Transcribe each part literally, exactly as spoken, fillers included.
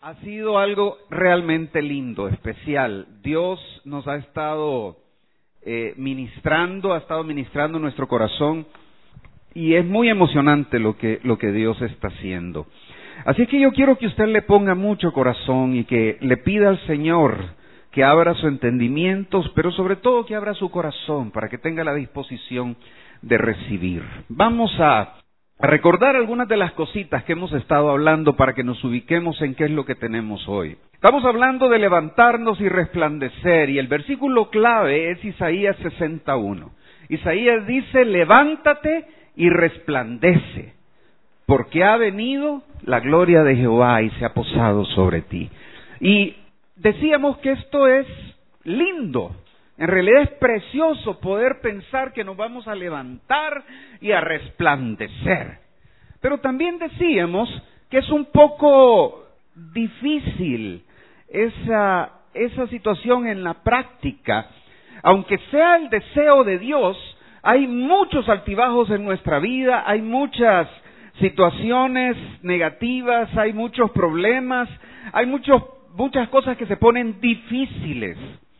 Ha sido algo realmente lindo, especial. Dios nos ha estado eh, ministrando, ha estado ministrando nuestro corazón y es muy emocionante lo que, lo que Dios está haciendo. Así que yo quiero que usted le ponga mucho corazón y que le pida al Señor que abra su entendimiento, pero sobre todo que abra su corazón para que tenga la disposición de recibir. Vamos a A recordar algunas de las cositas que hemos estado hablando para que nos ubiquemos en qué es lo que tenemos hoy. Estamos hablando de levantarnos y resplandecer, y el versículo clave es Isaías sesenta y uno. Isaías dice, levántate y resplandece, porque ha venido la gloria de Jehová y se ha posado sobre ti. Y decíamos que esto es lindo. En realidad es precioso poder pensar que nos vamos a levantar y a resplandecer. Pero también decíamos que es un poco difícil esa, esa situación en la práctica. Aunque sea el deseo de Dios, hay muchos altibajos en nuestra vida, hay muchas situaciones negativas, hay muchos problemas, hay muchos, muchas cosas que se ponen difíciles.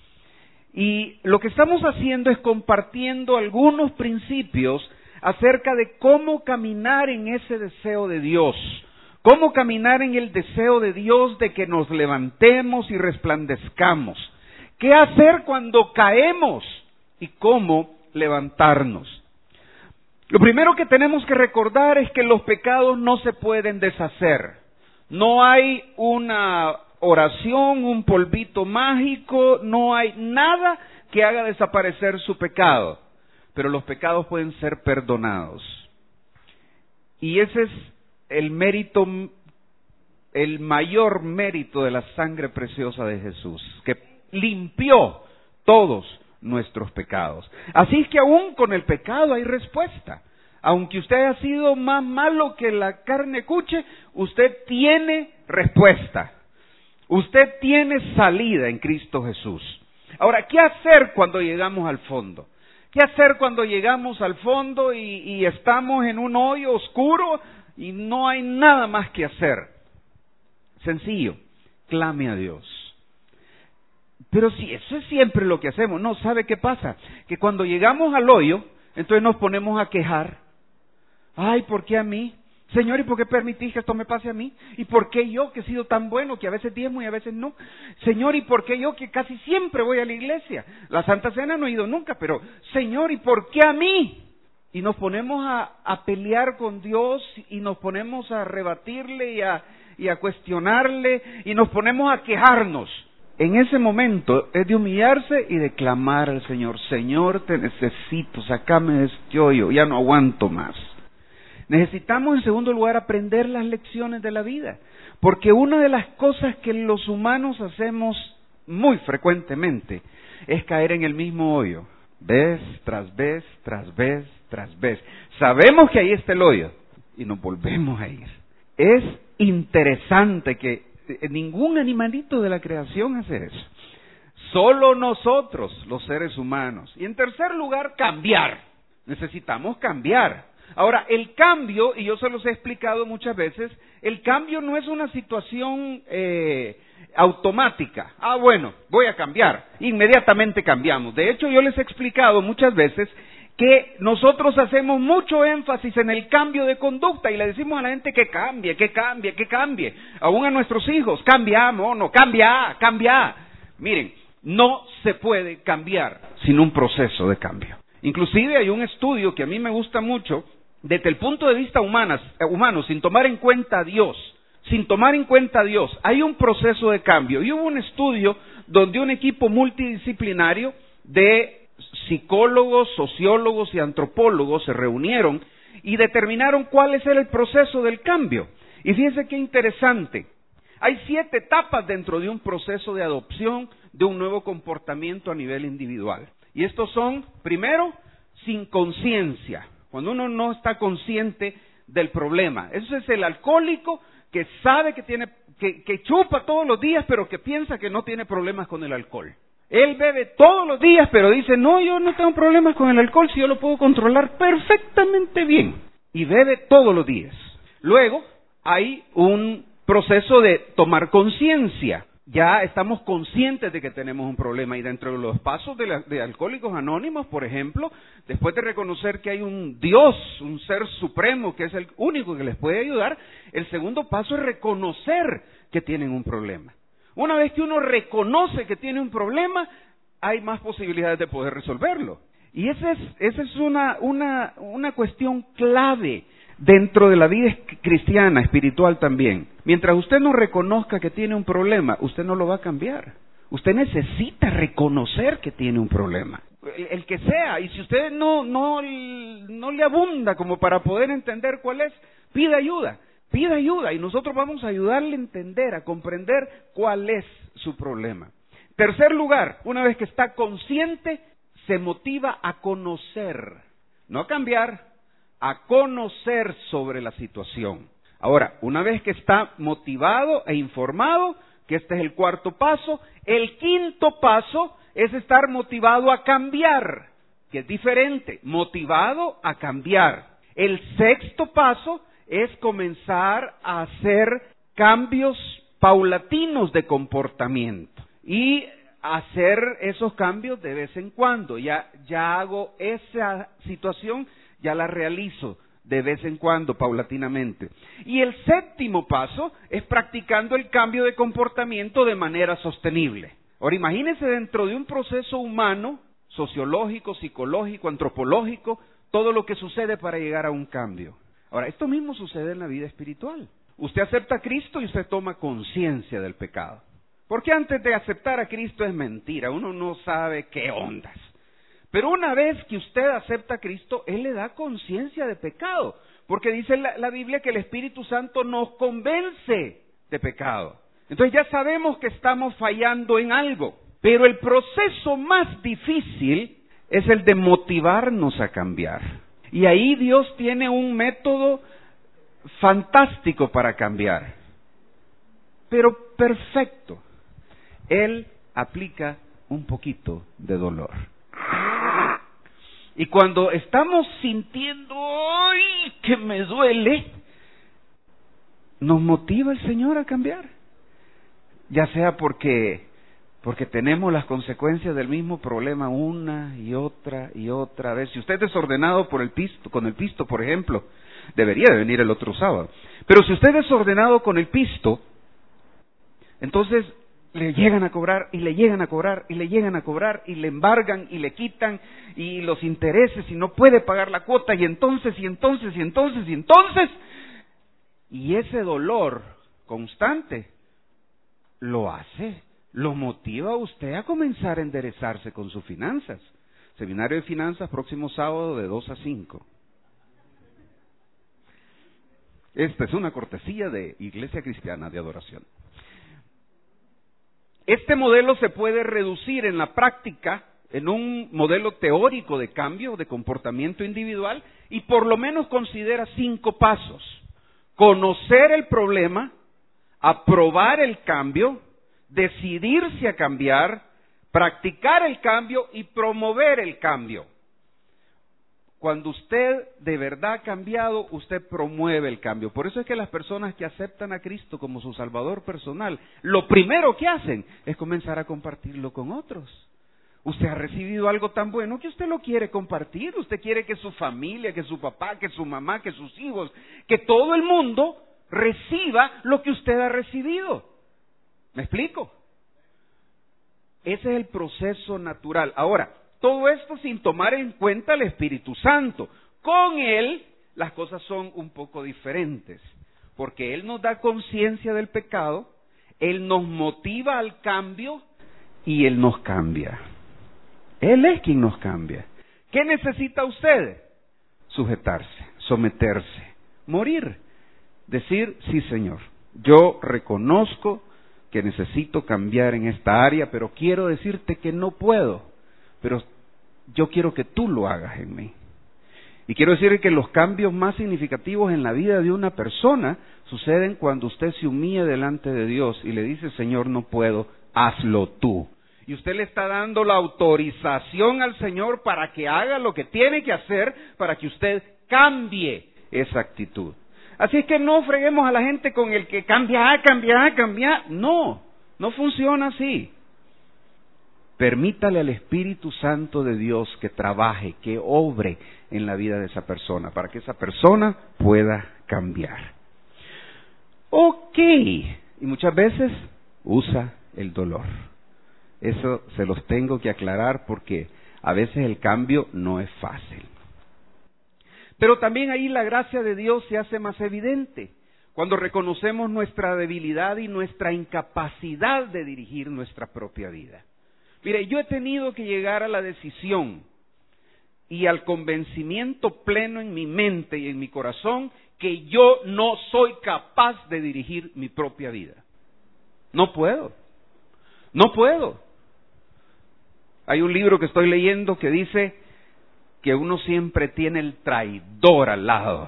Y lo que estamos haciendo es compartiendo algunos principios acerca de cómo caminar en ese deseo de Dios, cómo caminar en el deseo de Dios de que nos levantemos y resplandezcamos, qué hacer cuando caemos y cómo levantarnos. Lo primero que tenemos que recordar es que los pecados no se pueden deshacer. No hay una oración, un polvito mágico, no hay nada que haga desaparecer su pecado, pero los pecados pueden ser perdonados. Y ese es el mérito, el mayor mérito de la sangre preciosa de Jesús, que limpió todos nuestros pecados. Así es que aún con el pecado hay respuesta. Aunque usted haya sido más malo que la carne cuche, usted tiene respuesta. Usted tiene salida en Cristo Jesús. Ahora, ¿qué hacer cuando llegamos al fondo? ¿Qué hacer cuando llegamos al fondo y, y estamos en un hoyo oscuro y no hay nada más que hacer? Sencillo, clame a Dios. Pero si eso es siempre lo que hacemos, no, ¿sabe qué pasa? Que cuando llegamos al hoyo, entonces nos ponemos a quejar. Ay, ¿por qué a mí? Señor, ¿y por qué permitís que esto me pase a mí? ¿Y por qué yo, que he sido tan bueno, que a veces diezmo y a veces no? Señor, ¿y por qué yo, que casi siempre voy a la iglesia? La Santa Cena no he ido nunca, pero Señor, ¿y por qué a mí? Y nos ponemos a, a pelear con Dios y nos ponemos a rebatirle y a, y a cuestionarle y nos ponemos a quejarnos. En ese momento es de humillarse y de clamar al Señor. Señor, te necesito, sácame de este hoyo, ya no aguanto más. Necesitamos, en segundo lugar, aprender las lecciones de la vida, porque una de las cosas que los humanos hacemos muy frecuentemente es caer en el mismo hoyo, vez tras vez, tras vez, tras vez. Sabemos que ahí está el hoyo y nos volvemos a ir. Es interesante que ningún animalito de la creación hace eso, solo nosotros, los seres humanos. Y en tercer lugar, cambiar. Necesitamos cambiar. Ahora, el cambio, y yo se los he explicado muchas veces, el cambio no es una situación eh, automática. Ah, bueno, voy a cambiar. Inmediatamente cambiamos. De hecho, yo les he explicado muchas veces que nosotros hacemos mucho énfasis en el cambio de conducta y le decimos a la gente que cambie, que cambie, que cambie. Aún a nuestros hijos, cambiamos, no, cambia, cambia. Miren, no se puede cambiar sin un proceso de cambio. Inclusive hay un estudio que a mí me gusta mucho, desde el punto de vista humanas, eh, humano, sin tomar en cuenta a Dios, sin tomar en cuenta a Dios, hay un proceso de cambio. Y hubo un estudio donde un equipo multidisciplinario de psicólogos, sociólogos y antropólogos se reunieron y determinaron cuál es el proceso del cambio. Y fíjense qué interesante. Hay siete etapas dentro de un proceso de adopción de un nuevo comportamiento a nivel individual. Y estos son, primero, sin conciencia, cuando uno no está consciente del problema. Eso es el alcohólico que sabe que tiene, que, que chupa todos los días, pero que piensa que no tiene problemas con el alcohol. Él bebe todos los días, pero dice, no, yo no tengo problemas con el alcohol, si yo lo puedo controlar perfectamente bien. Y bebe todos los días. Luego, hay un proceso de tomar conciencia. Ya estamos conscientes de que tenemos un problema y dentro de los pasos de, la, de Alcohólicos Anónimos, por ejemplo, después de reconocer que hay un Dios, un ser supremo que es el único que les puede ayudar, el segundo paso es reconocer que tienen un problema. Una vez que uno reconoce que tiene un problema, hay más posibilidades de poder resolverlo. Y esa es, esa es una, una, una cuestión clave dentro de la vida cristiana, espiritual también. Mientras usted no reconozca que tiene un problema, usted no lo va a cambiar. Usted necesita reconocer que tiene un problema, el, el que sea. Y si usted no, no, no le abunda como para poder entender cuál es, pida ayuda, pida ayuda y nosotros vamos a ayudarle a entender, a comprender cuál es su problema. Tercer lugar, una vez que está consciente, se motiva a conocer, no a cambiar, a conocer sobre la situación. Ahora, una vez que está motivado e informado, que este es el cuarto paso, el quinto paso es estar motivado a cambiar, que es diferente, motivado a cambiar. El sexto paso es comenzar a hacer cambios paulatinos de comportamiento y hacer esos cambios de vez en cuando. Ya, ya hago esa situación, ya la realizo de vez en cuando, paulatinamente. Y el séptimo paso es practicando el cambio de comportamiento de manera sostenible. Ahora imagínense dentro de un proceso humano, sociológico, psicológico, antropológico, todo lo que sucede para llegar a un cambio. Ahora, esto mismo sucede en la vida espiritual. Usted acepta a Cristo y usted toma conciencia del pecado. Porque antes de aceptar a Cristo es mentira, uno no sabe qué ondas. Pero una vez que usted acepta a Cristo, Él le da conciencia de pecado. Porque dice la, la Biblia que el Espíritu Santo nos convence de pecado. Entonces ya sabemos que estamos fallando en algo. Pero el proceso más difícil es el de motivarnos a cambiar. Y ahí Dios tiene un método fantástico para cambiar. Pero perfecto. Él aplica un poquito de dolor. Y cuando estamos sintiendo ¡ay! Que me duele, nos motiva el Señor a cambiar. Ya sea porque, porque tenemos las consecuencias del mismo problema una y otra y otra vez. Si usted es desordenado por el pisto, con el pisto, por ejemplo, debería de venir el otro sábado. Pero si usted es desordenado con el pisto, entonces le llegan a cobrar y le llegan a cobrar y le llegan a cobrar y le embargan y le quitan y los intereses y no puede pagar la cuota y entonces y entonces y entonces y entonces y ese dolor constante lo hace, lo motiva a usted a comenzar a enderezarse con sus finanzas. Seminario de Finanzas próximo sábado de dos a cinco. Esta es una cortesía de Iglesia Cristiana de Adoración. Este modelo se puede reducir en la práctica en un modelo teórico de cambio de comportamiento individual y por lo menos considera cinco pasos. Conocer el problema, aprobar el cambio, decidirse a cambiar, practicar el cambio y promover el cambio. Cuando usted de verdad ha cambiado, usted promueve el cambio. Por eso es que las personas que aceptan a Cristo como su Salvador personal, lo primero que hacen es comenzar a compartirlo con otros. Usted ha recibido algo tan bueno que usted lo quiere compartir. Usted quiere que su familia, que su papá, que su mamá, que sus hijos, que todo el mundo reciba lo que usted ha recibido. ¿Me explico? Ese es el proceso natural. Ahora, todo esto sin tomar en cuenta el Espíritu Santo. Con Él las cosas son un poco diferentes, porque Él nos da conciencia del pecado, Él nos motiva al cambio y Él nos cambia. Él es quien nos cambia. ¿Qué necesita usted? Sujetarse, someterse, morir. Decir, sí Señor, yo reconozco que necesito cambiar en esta área, pero quiero decirte que no puedo, pero yo quiero que tú lo hagas en mí. Y quiero decir que los cambios más significativos en la vida de una persona suceden cuando usted se humilla delante de Dios y le dice, Señor, no puedo, hazlo tú. Y usted le está dando la autorización al Señor para que haga lo que tiene que hacer para que usted cambie esa actitud. Así es que no freguemos a la gente con el que cambia, cambia, cambia. No, no funciona así. Permítale al Espíritu Santo de Dios que trabaje, que obre en la vida de esa persona, para que esa persona pueda cambiar. Ok, y muchas veces usa el dolor. Eso se los tengo que aclarar porque a veces el cambio no es fácil. Pero también ahí la gracia de Dios se hace más evidente, cuando reconocemos nuestra debilidad y nuestra incapacidad de dirigir nuestra propia vida. Mire, yo he tenido que llegar a la decisión y al convencimiento pleno en mi mente y en mi corazón que yo no soy capaz de dirigir mi propia vida. No puedo, no puedo. Hay un libro que estoy leyendo que dice que uno siempre tiene el traidor al lado.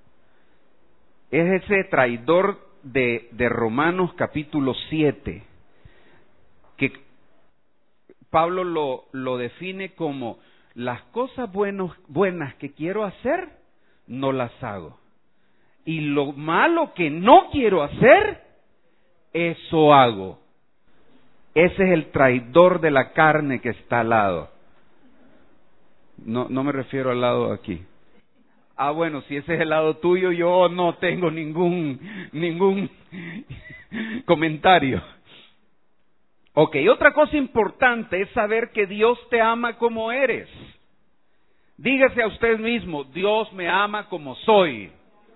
Es ese traidor de, de Romanos capítulo siete, que Pablo lo, lo define como las cosas buenos, buenas que quiero hacer, no las hago. Y lo malo que no quiero hacer, eso hago. Ese es el traidor de la carne que está al lado. No, no me refiero al lado aquí. Ah, bueno, si ese es el lado tuyo, yo no tengo ningún, ningún comentario. Ok, otra cosa importante es saber que Dios te ama como eres. Dígase a usted mismo, Dios me ama como soy.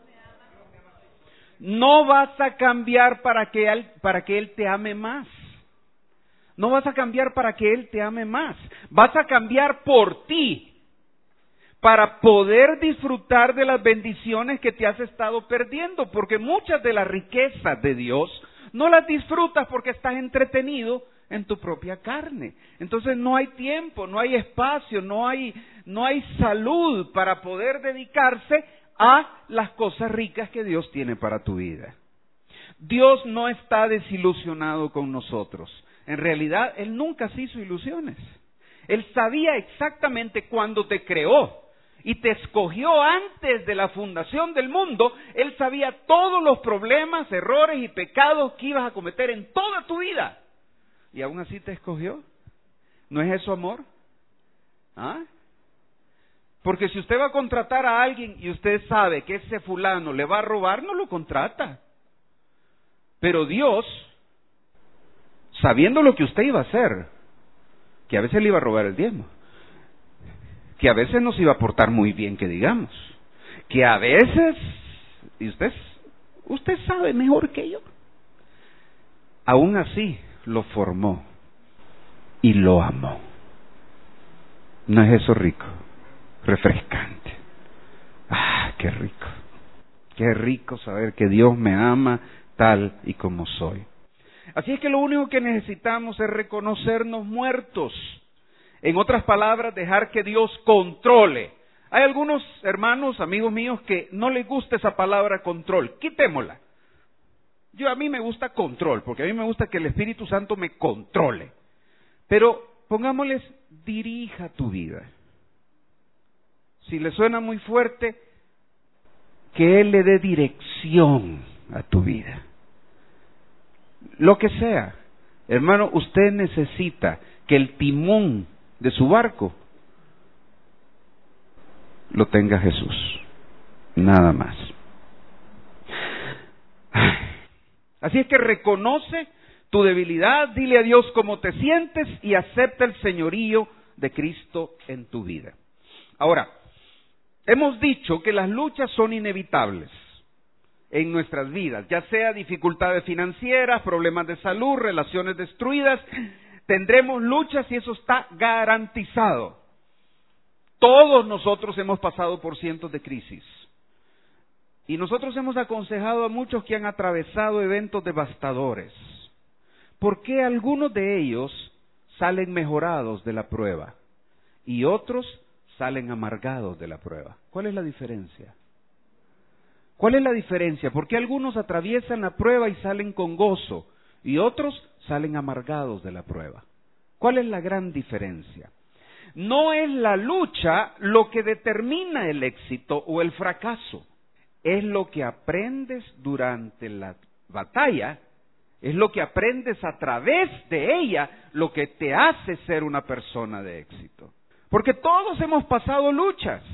No vas a cambiar para que Él, para que Él te ame más. No vas a cambiar para que Él te ame más. Vas a cambiar por ti, para poder disfrutar de las bendiciones que te has estado perdiendo, porque muchas de las riquezas de Dios no las disfrutas porque estás entretenido en tu propia carne. Entonces no hay tiempo, no hay espacio, no hay, no hay salud para poder dedicarse a las cosas ricas que Dios tiene para tu vida. Dios no está desilusionado con nosotros. En realidad, Él nunca se hizo ilusiones. Él sabía exactamente cuándo te creó y te escogió antes de la fundación del mundo. Él sabía todos los problemas, errores y pecados que ibas a cometer en toda tu vida. Y aún así te escogió. ¿No es eso amor? ¿Ah? Porque si usted va a contratar a alguien y usted sabe que ese fulano le va a robar, no lo contrata. Pero Dios, sabiendo lo que usted iba a hacer, que a veces le iba a robar el diezmo, que a veces nos iba a portar muy bien, que digamos, que a veces, y usted, usted sabe mejor que yo, aún así lo formó y lo amó. ¿No es eso rico? Refrescante. Ah, qué rico. Qué rico saber que Dios me ama tal y como soy. Así es que lo único que necesitamos es reconocernos muertos. En otras palabras, dejar que Dios controle. Hay algunos hermanos, amigos míos, que no les gusta esa palabra control. Quitémosla. Yo a mí me gusta control, porque a mí me gusta que el Espíritu Santo me controle. Pero pongámosles, dirija tu vida. Si le suena muy fuerte, que Él le dé dirección a tu vida. Lo que sea. Hermano, usted necesita que el timón de su barco lo tenga Jesús. Nada más. Así es que reconoce tu debilidad, dile a Dios cómo te sientes y acepta el señorío de Cristo en tu vida. Ahora, hemos dicho que las luchas son inevitables en nuestras vidas, ya sea dificultades financieras, problemas de salud, relaciones destruidas, tendremos luchas y eso está garantizado. Todos nosotros hemos pasado por cientos de crisis. Y nosotros hemos aconsejado a muchos que han atravesado eventos devastadores. ¿Por qué algunos de ellos salen mejorados de la prueba y otros salen amargados de la prueba? ¿Cuál es la diferencia? ¿Cuál es la diferencia? ¿Por qué algunos atraviesan la prueba y salen con gozo y otros salen amargados de la prueba? ¿Cuál es la gran diferencia? No es la lucha lo que determina el éxito o el fracaso. es lo que aprendes durante la batalla, es lo que aprendes a través de ella, lo que te hace ser una persona de éxito. Porque todos hemos pasado luchas,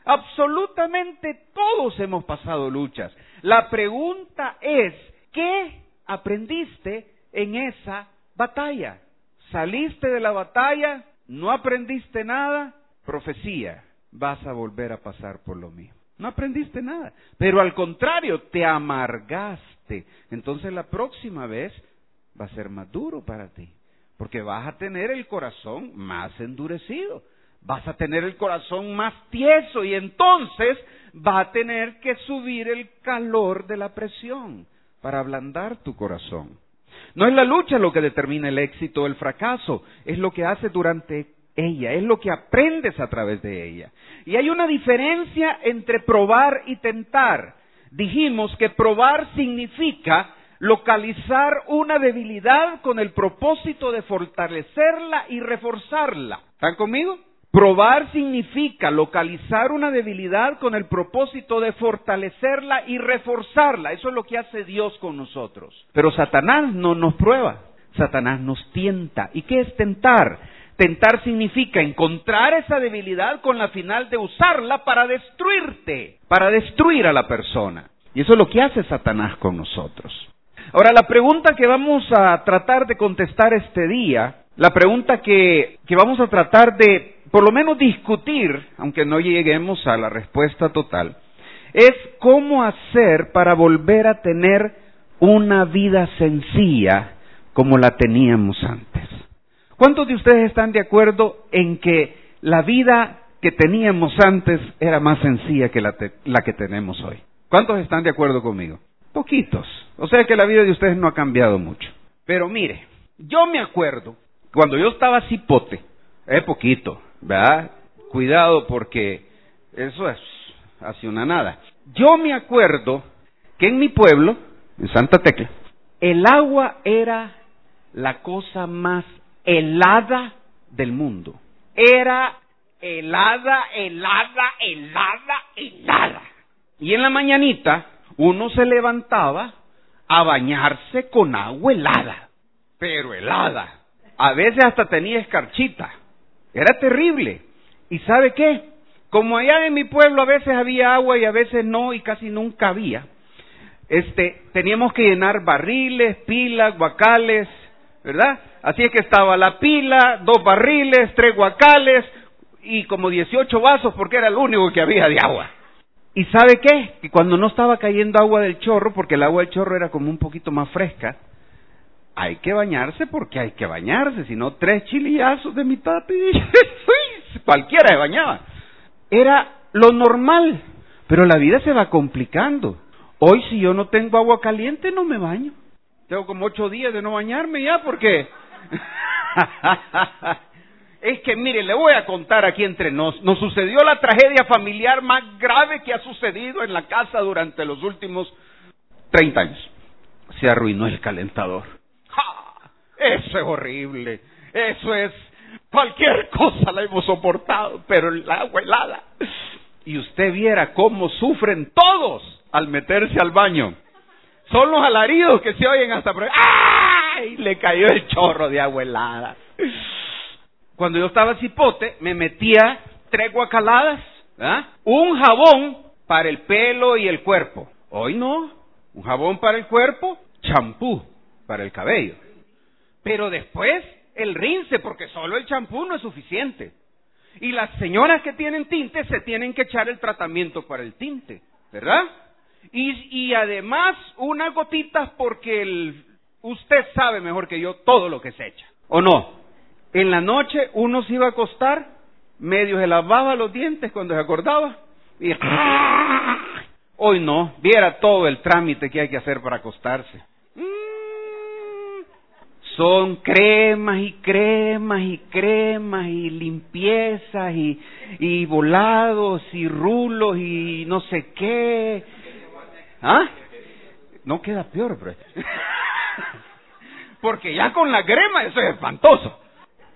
absolutamente todos hemos pasado luchas. La pregunta es, ¿qué aprendiste en esa batalla? ¿Saliste de la batalla? ¿No aprendiste nada? Profecía, vas a volver a pasar por lo mismo. No aprendiste nada, pero al contrario, te amargaste. Entonces la próxima vez va a ser más duro para ti, porque vas a tener el corazón más endurecido, vas a tener el corazón más tieso y entonces va a tener que subir el calor de la presión para ablandar tu corazón. No es la lucha lo que determina el éxito o el fracaso, es lo que hace durante ella, es lo que aprendes a través de ella. Y hay una diferencia entre probar y tentar. Dijimos que probar significa localizar una debilidad con el propósito de fortalecerla y reforzarla. ¿Están conmigo? Probar significa localizar una debilidad con el propósito de fortalecerla y reforzarla. Eso es lo que hace Dios con nosotros. Pero Satanás no nos prueba, Satanás nos tienta. ¿Y qué es tentar? Tentar significa encontrar esa debilidad con la final de usarla para destruirte, para destruir a la persona. Y eso es lo que hace Satanás con nosotros. Ahora, la pregunta que vamos a tratar de contestar este día, la pregunta que, que vamos a tratar de, por lo menos discutir, aunque no lleguemos a la respuesta total, es cómo hacer para volver a tener una vida sencilla como la teníamos antes. ¿Cuántos de ustedes están de acuerdo en que la vida que teníamos antes era más sencilla que la, te, la que tenemos hoy? ¿Cuántos están de acuerdo conmigo? Poquitos. O sea que la vida de ustedes no ha cambiado mucho. Pero mire, yo me acuerdo, cuando yo estaba cipote, es poquito, ¿verdad? Cuidado porque eso es hace una nada. Yo me acuerdo que en mi pueblo, en Santa Tecla, el agua era la cosa más helada del mundo. Era helada, helada, helada, helada. Y en la mañanita uno se levantaba a bañarse con agua helada, pero helada. A veces hasta tenía escarchita. Era terrible. ¿Y sabe qué? Como allá en mi pueblo a veces había agua y a veces no, y casi nunca había, este, teníamos que llenar barriles, pilas, guacales, ¿verdad? Así es que estaba la pila, dos barriles, tres guacales y como dieciocho vasos porque era lo único que había de agua. ¿Y sabe qué? Que cuando no estaba cayendo agua del chorro, porque el agua del chorro era como un poquito más fresca, hay que bañarse porque hay que bañarse, si no tres chilillazos de mi papi, cualquiera se bañaba. Era lo normal, pero la vida se va complicando. Hoy si yo no tengo agua caliente no me baño. Tengo como ocho días de no bañarme ya porque... Es que mire, le voy a contar aquí entre nos, nos sucedió la tragedia familiar más grave que ha sucedido en la casa durante los últimos treinta años. Se arruinó el calentador. ¡Ja! Eso es horrible, eso es, cualquier cosa la hemos soportado, pero el agua helada. Y usted viera cómo sufren todos al meterse al baño. Son los alaridos que se oyen hasta por ahí. ¡Ay! Le cayó el chorro de agua helada. Cuando yo estaba cipote, me metía tres guacaladas, ¿eh? Un jabón para el pelo y el cuerpo. Hoy no, un jabón para el cuerpo, champú para el cabello. Pero después el rinse, porque solo el champú no es suficiente. Y las señoras que tienen tinte se tienen que echar el tratamiento para el tinte, ¿verdad? Y, y además unas gotitas porque el, usted sabe mejor que yo todo lo que se echa, ¿o no? En la noche uno se iba a acostar, medio se lavaba los dientes cuando se acordaba, y hoy no, viera todo el trámite que hay que hacer para acostarse. Mm, son cremas y cremas y cremas y limpiezas y, y volados y rulos y no sé qué. ¿Ah? No queda peor, pero... porque ya con la crema eso es espantoso.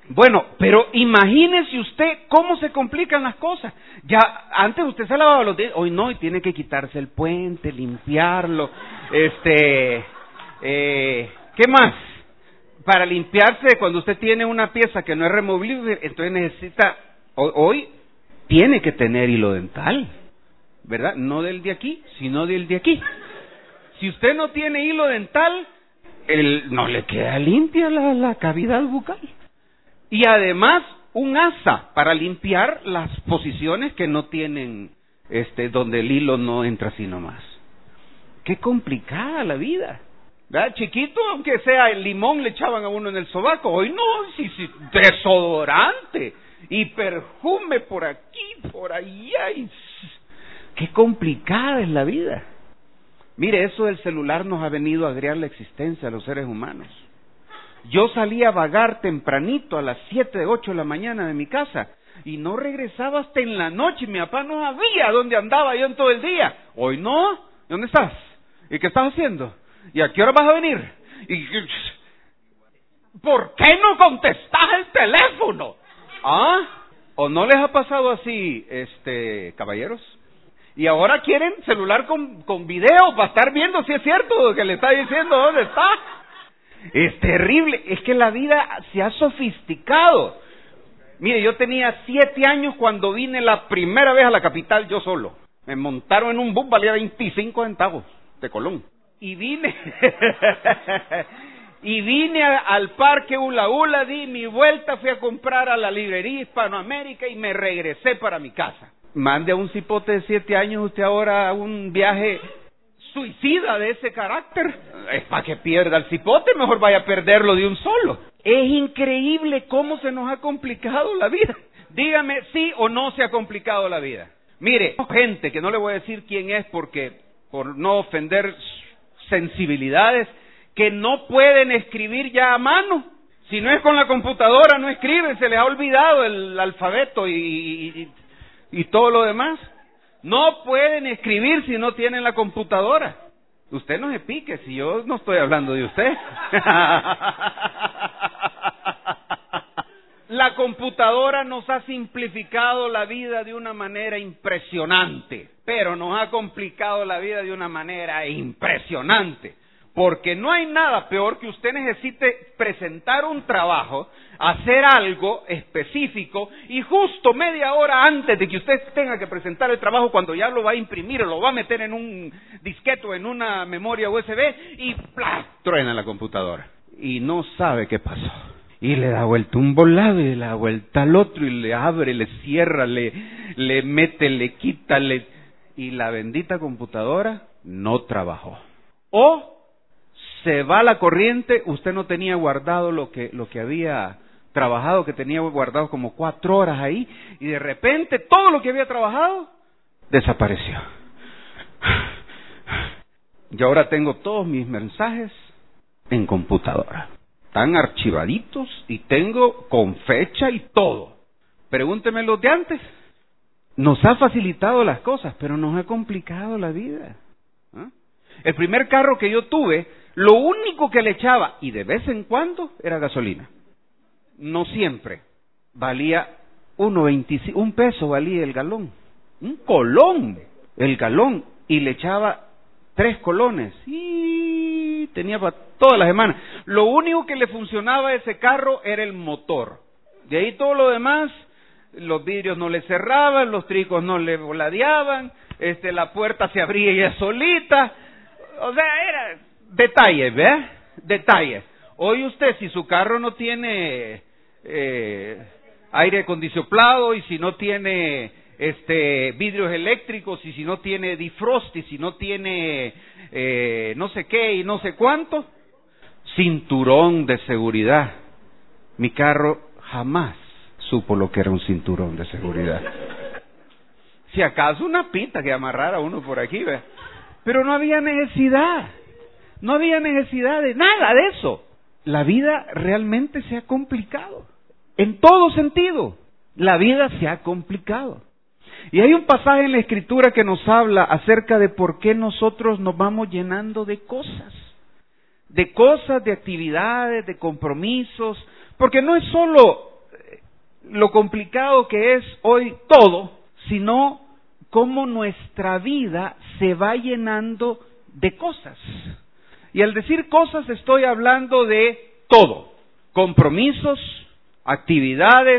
Bueno, pero imagínese usted cómo se complican las cosas. Ya antes usted se lavaba los dientes, hoy no, y tiene que quitarse el puente, limpiarlo, este, eh, ¿qué más? Para limpiarse, cuando usted tiene una pieza que no es removible, entonces necesita, hoy, hoy tiene que tener hilo dental, ¿verdad? No del de aquí, sino del de aquí. Si usted no tiene hilo dental, el, no le queda limpia la, la cavidad bucal. Y además, un asa para limpiar las posiciones que no tienen, este, donde el hilo no entra así nomás. Qué complicada la vida. ¿Verdad? Chiquito, aunque sea el limón, le echaban a uno en el sobaco. Hoy no, sí, sí, desodorante y perfume por aquí, por allá. Y... qué complicada es la vida. Mire, eso del celular nos ha venido a agriar la existencia a los seres humanos. Yo salía a vagar tempranito a las siete, ocho de la mañana de mi casa y no regresaba hasta en la noche. Mi papá no sabía dónde andaba yo en todo el día. Hoy no. ¿Dónde estás? ¿Y qué estás haciendo? ¿Y a qué hora vas a venir? ¿Y por qué no contestas el teléfono? ¿Ah? ¿O no les ha pasado así, este, caballeros? Y ahora quieren celular con, con video para estar viendo si es cierto lo que le está diciendo dónde está. Es terrible, es que la vida se ha sofisticado. Mire, yo tenía siete años cuando vine la primera vez a la capital yo solo. Me montaron en un bus, valía veinticinco centavos de Colón. Y vine, y vine a, al parque Ula Ula, di mi vuelta, fui a comprar a la librería Hispanoamérica y me regresé para mi casa. Mande a un cipote de siete años usted ahora a un viaje suicida de ese carácter. Es para que pierda el cipote, mejor vaya a perderlo de un solo. Es increíble cómo se nos ha complicado la vida. Dígame sí o no se ha complicado la vida. Mire, gente que no le voy a decir quién es porque por no ofender sensibilidades, que no pueden escribir ya a mano. Si no es con la computadora no escriben, se les ha olvidado el alfabeto y, y, y todo lo demás. No pueden escribir si no tienen la computadora. Usted no se pique, si yo no estoy hablando de usted. La computadora nos ha simplificado la vida de una manera impresionante, pero nos ha complicado la vida de una manera impresionante. Porque no hay nada peor que usted necesite presentar un trabajo, hacer algo específico, y justo media hora antes de que usted tenga que presentar el trabajo, cuando ya lo va a imprimir o lo va a meter en un disquete o en una memoria U S B, y ¡plá!, truena la computadora. Y no sabe qué pasó. Y le da vuelta un volado y le da vuelta al otro, y le abre, le cierra, le, le mete, le quita, le... y la bendita computadora no trabajó. O se va la corriente, usted no tenía guardado lo que, lo que había trabajado, que tenía guardado como cuatro horas ahí, y de repente todo lo que había trabajado desapareció. Yo ahora tengo todos mis mensajes en computadora. Están archivaditos y tengo con fecha y todo. Pregúnteme los de antes. Nos ha facilitado las cosas, pero nos ha complicado la vida. ¿Ah? El primer carro que yo tuve, lo único que le echaba, y de vez en cuando, era gasolina. No siempre. Valía uno veinticinco, un peso valía el galón. Un colón el galón. Y le echaba tres colones. Y tenía para toda la semana. Lo único que le funcionaba a ese carro era el motor. De ahí todo lo demás, los vidrios no le cerraban, los tricos no le voladeaban, este, la puerta se abría ella solita. O sea, era detalles, ¿verdad? Detalles. Hoy usted, si su carro no tiene eh, aire acondicionado, y si no tiene este vidrios eléctricos, y si no tiene defrost, y si no tiene eh, no sé qué y no sé cuánto, cinturón de seguridad. Mi carro jamás supo lo que era un cinturón de seguridad. Si acaso una pita que amarrara uno por aquí, ¿ve? Pero no había necesidad. No había necesidad de nada de eso. La vida realmente se ha complicado. En todo sentido, la vida se ha complicado. Y hay un pasaje en la Escritura que nos habla acerca de por qué nosotros nos vamos llenando de cosas. De cosas, de actividades, de compromisos. Porque no es solo lo complicado que es hoy todo, sino cómo nuestra vida se va llenando de cosas. Y al decir cosas estoy hablando de todo: compromisos, actividades,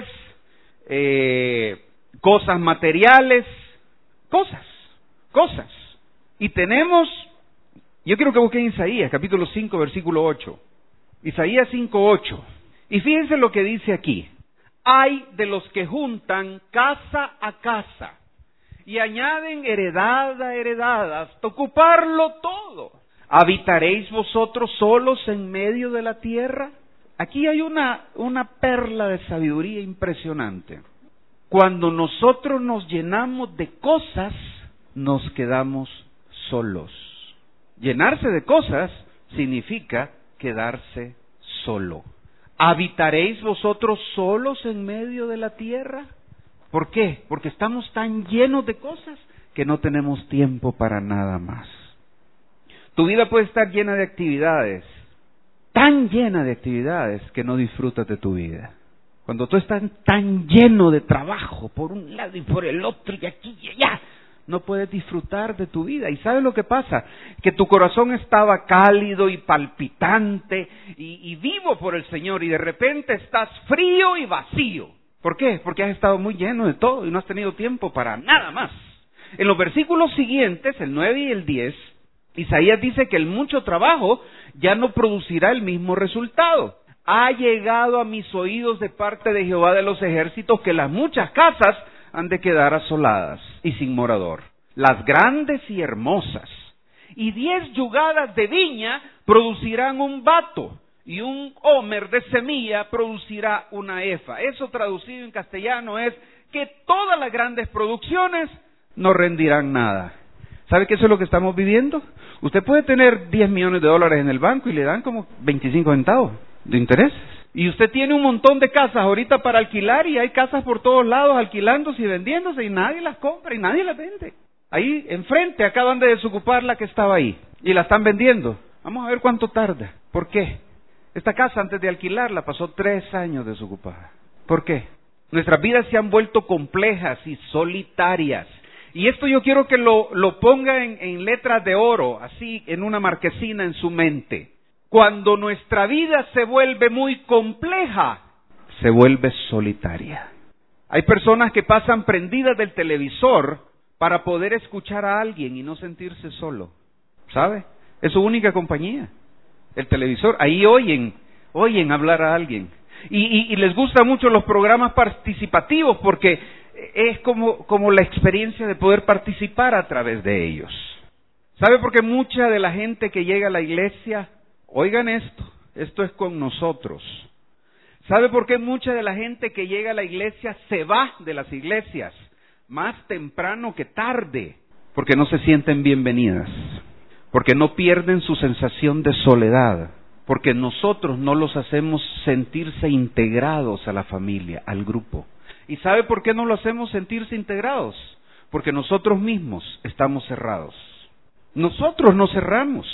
eh, cosas materiales, cosas, cosas. Y tenemos, yo quiero que busquen Isaías, capítulo cinco, versículo ocho. Isaías cinco, ocho. Y fíjense lo que dice aquí: ay de los que juntan casa a casa y añaden heredad a heredad hasta ocuparlo todo. ¿Habitaréis vosotros solos en medio de la tierra? Aquí hay una, una perla de sabiduría impresionante. Cuando nosotros nos llenamos de cosas, nos quedamos solos. Llenarse de cosas significa quedarse solo. ¿Habitaréis vosotros solos en medio de la tierra? ¿Por qué? Porque estamos tan llenos de cosas que no tenemos tiempo para nada más. Tu vida puede estar llena de actividades, tan llena de actividades que no disfrutas de tu vida. Cuando tú estás tan lleno de trabajo por un lado y por el otro y aquí y allá, no puedes disfrutar de tu vida. ¿Y sabes lo que pasa? Que tu corazón estaba cálido y palpitante y, y vivo por el Señor, y de repente estás frío y vacío. ¿Por qué? Porque has estado muy lleno de todo y no has tenido tiempo para nada más. En los versículos siguientes, el nueve y el diez, Isaías dice que el mucho trabajo ya no producirá el mismo resultado. Ha llegado a mis oídos de parte de Jehová de los ejércitos que las muchas casas han de quedar asoladas y sin morador, las grandes y hermosas. Y diez yugadas de viña producirán un bato, y un homer de semilla producirá una efa. Eso traducido en castellano es que todas las grandes producciones no rendirán nada. ¿Sabe que eso es lo que estamos viviendo? Usted puede tener diez millones de dólares en el banco y le dan como veinticinco centavos de intereses. Y usted tiene un montón de casas ahorita para alquilar, y hay casas por todos lados alquilándose y vendiéndose, y nadie las compra y nadie las vende. Ahí enfrente acaban de desocupar la que estaba ahí y la están vendiendo. Vamos a ver cuánto tarda. ¿Por qué? Esta casa, antes de alquilarla, pasó tres años desocupada. ¿Por qué? Nuestras vidas se han vuelto complejas y solitarias. Y esto yo quiero que lo, lo ponga en, en letras de oro, así en una marquesina en su mente. Cuando nuestra vida se vuelve muy compleja, se vuelve solitaria. Hay personas que pasan prendidas del televisor para poder escuchar a alguien y no sentirse solo. ¿Sabe? Es su única compañía. El televisor, ahí oyen, oyen hablar a alguien. Y, y, y les gustan mucho los programas participativos porque es como, como la experiencia de poder participar a través de ellos. ¿Sabe por qué mucha de la gente que llega a la iglesia, oigan esto, esto es con nosotros. ¿Sabe por qué mucha de la gente que llega a la iglesia se va de las iglesias más temprano que tarde? Porque no se sienten bienvenidas, porque no pierden su sensación de soledad, porque nosotros no los hacemos sentirse integrados a la familia, al grupo. ¿Y sabe por qué no lo hacemos sentirse integrados? Porque nosotros mismos estamos cerrados. Nosotros nos cerramos.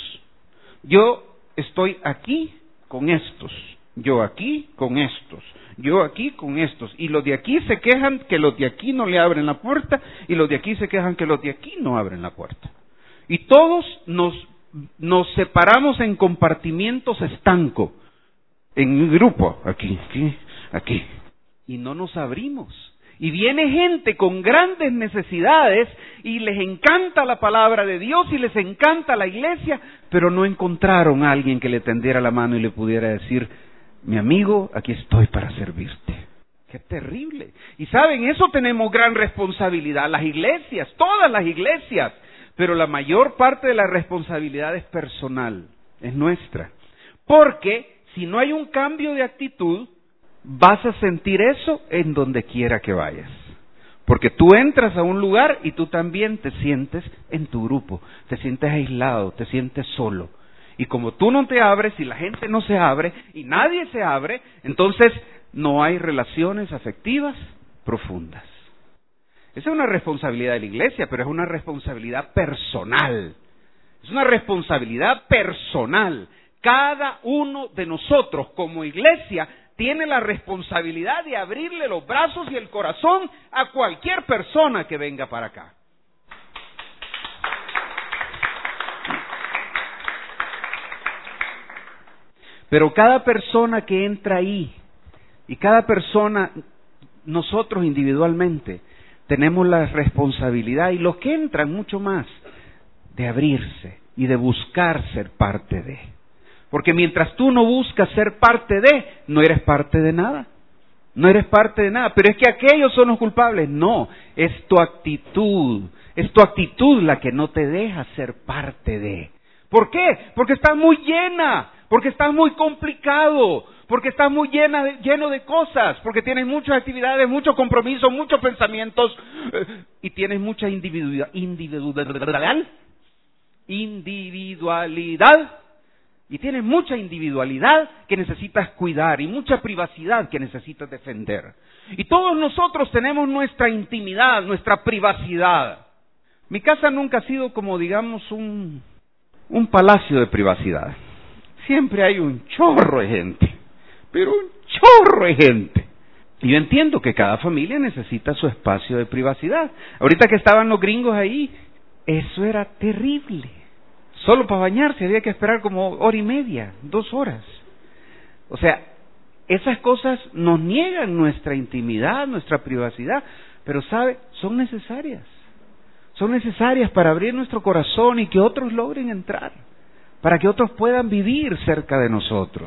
Yo estoy aquí con estos, yo aquí con estos, yo aquí con estos, y los de aquí se quejan que los de aquí no le abren la puerta, y los de aquí se quejan que los de aquí no abren la puerta. Y todos nos, nos separamos en compartimientos estancos, en un grupo, aquí, aquí, aquí, y no nos abrimos. Y viene gente con grandes necesidades y les encanta la palabra de Dios y les encanta la iglesia, pero no encontraron a alguien que le tendiera la mano y le pudiera decir: mi amigo, aquí estoy para servirte. ¡Qué terrible! Y saben, eso tenemos gran responsabilidad, las iglesias, todas las iglesias, pero la mayor parte de la responsabilidad es personal, es nuestra. Porque si no hay un cambio de actitud, vas a sentir eso en donde quiera que vayas. Porque tú entras a un lugar y tú también te sientes en tu grupo, te sientes aislado, te sientes solo. Y como tú no te abres y la gente no se abre y nadie se abre, entonces no hay relaciones afectivas profundas. Esa es una responsabilidad de la iglesia, pero es una responsabilidad personal. Es una responsabilidad personal. Cada uno de nosotros como iglesia tiene la responsabilidad de abrirle los brazos y el corazón a cualquier persona que venga para acá. Pero cada persona que entra ahí, y cada persona, nosotros individualmente, tenemos la responsabilidad, y los que entran mucho más, de abrirse y de buscar ser parte de. Porque mientras tú no buscas ser parte de, no eres parte de nada. No eres parte de nada. Pero es que aquellos son los culpables. No, es tu actitud. Es tu actitud la que no te deja ser parte de. ¿Por qué? Porque estás muy llena. Porque estás muy complicado. Porque estás muy llena de, lleno de cosas. Porque tienes muchas actividades, muchos compromisos, muchos pensamientos. Eh, y tienes mucha individualidad. Individualidad. Individualidad. Y tienes mucha individualidad que necesitas cuidar y mucha privacidad que necesitas defender. Y todos nosotros tenemos nuestra intimidad, nuestra privacidad. Mi casa nunca ha sido como, digamos, un, un palacio de privacidad. Siempre hay un chorro de gente, pero un chorro de gente. Y yo entiendo que cada familia necesita su espacio de privacidad. Ahorita que estaban los gringos ahí, eso era terrible. Solo para bañarse había que esperar como hora y media, dos horas. O sea, esas cosas nos niegan nuestra intimidad, nuestra privacidad, pero ¿sabe? Son necesarias. Son necesarias para abrir nuestro corazón y que otros logren entrar, para que otros puedan vivir cerca de nosotros.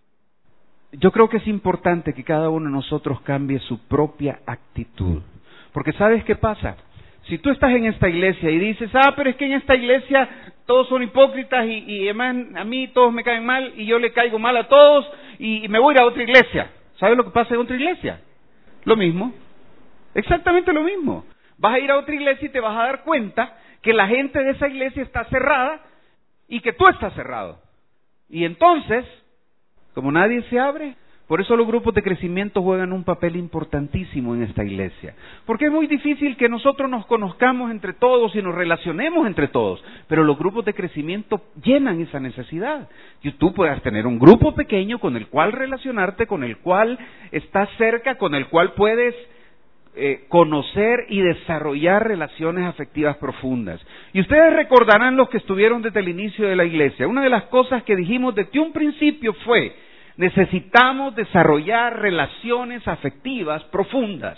Yo creo que es importante que cada uno de nosotros cambie su propia actitud. Porque ¿sabes qué pasa? Si tú estás en esta iglesia y dices, ah, pero es que en esta iglesia todos son hipócritas y, y además a mí todos me caen mal y yo le caigo mal a todos y, y me voy a ir a otra iglesia. ¿Sabes lo que pasa en otra iglesia? Lo mismo. Exactamente lo mismo. Vas a ir a otra iglesia y te vas a dar cuenta que la gente de esa iglesia está cerrada y que tú estás cerrado. Y entonces, como nadie se abre, por eso los grupos de crecimiento juegan un papel importantísimo en esta iglesia. Porque es muy difícil que nosotros nos conozcamos entre todos y nos relacionemos entre todos. Pero los grupos de crecimiento llenan esa necesidad. Y tú puedas tener un grupo pequeño con el cual relacionarte, con el cual estás cerca, con el cual puedes eh, conocer y desarrollar relaciones afectivas profundas. Y ustedes recordarán los que estuvieron desde el inicio de la iglesia. Una de las cosas que dijimos desde un principio fue: necesitamos desarrollar relaciones afectivas profundas.